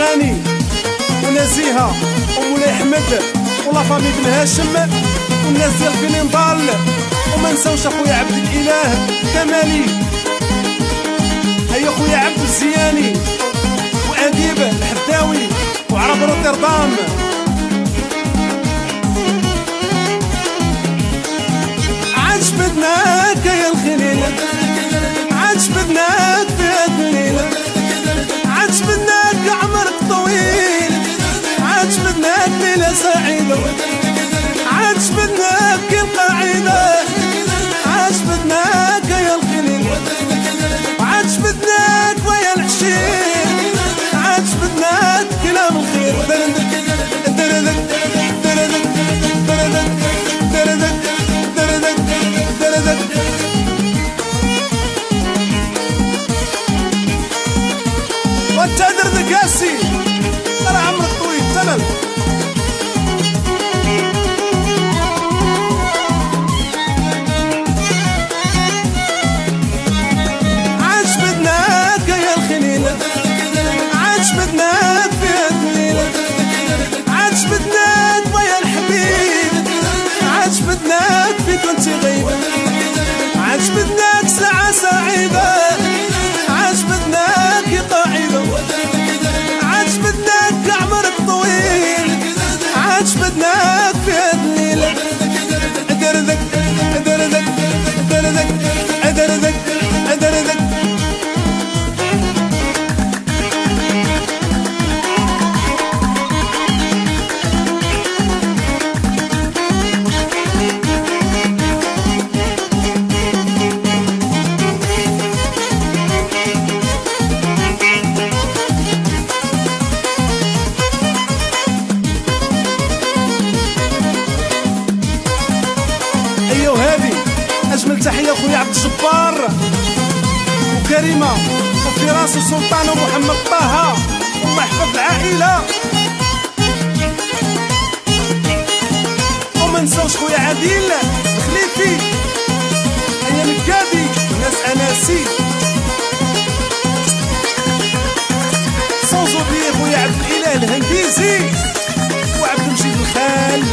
غاني ونزيهة ومولاي احمد ولا فامي بن هاشم والناس ديال فيلين ضال، وما نساوش اخويا عبد الاله كمالي، هيا خويا عبد الزياني واديب الحداوي وعرب روتردام. عجبتناك يا الخليل، عجبتناك في الليل، عجبتناك عمرك طويل، عجبتناك ليلة سعيدة، عجبتناك القاعدة، عجبتناك يا الخليل، عجبتناك ويا العشير، عجبتناك كلام الخير. دردك دردك دردك دردك دردك دردك وانت دردك ياسي ترى عمرك طويل تمام. عجبتناك يا الخليل، عجبتناك في الليل، عجبتناك ويا الحبيب، عجبتناك في كنت غيب، عجبتناك ساعة سعيدة، عجبتناك قاعدة، عجبتناك عمرك طويل، عجبتناك في الليل. دردك دردك دردك دردك دردك أجمل تحية خويا عبد الجبار وكريمة وفراس وسلطان ومحمد طه ومحفظ العائلة، وما نساوش خويا عادل الخليفي، أيام الكادي ناس أناسي، صوزو بيه خويا عبد الإله الهنديزي وعبد المجيد الخال.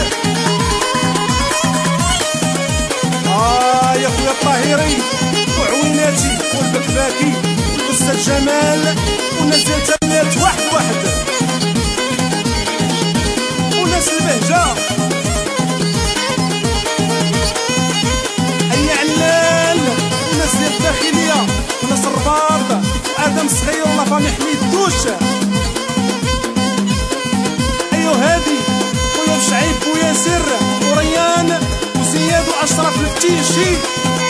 يا خويا الطاهري وعويناتي والبكباكي والاستاذ جمال والناس ديال تمنات واحد واحد وناس البهجه، اي علال والناس ديال الداخليه وناس الرباط وادم الصغير والله فامي حميد دوش. ايوا هادي خويا شعيب وياسر وريان وزياد واشرف الفتيشي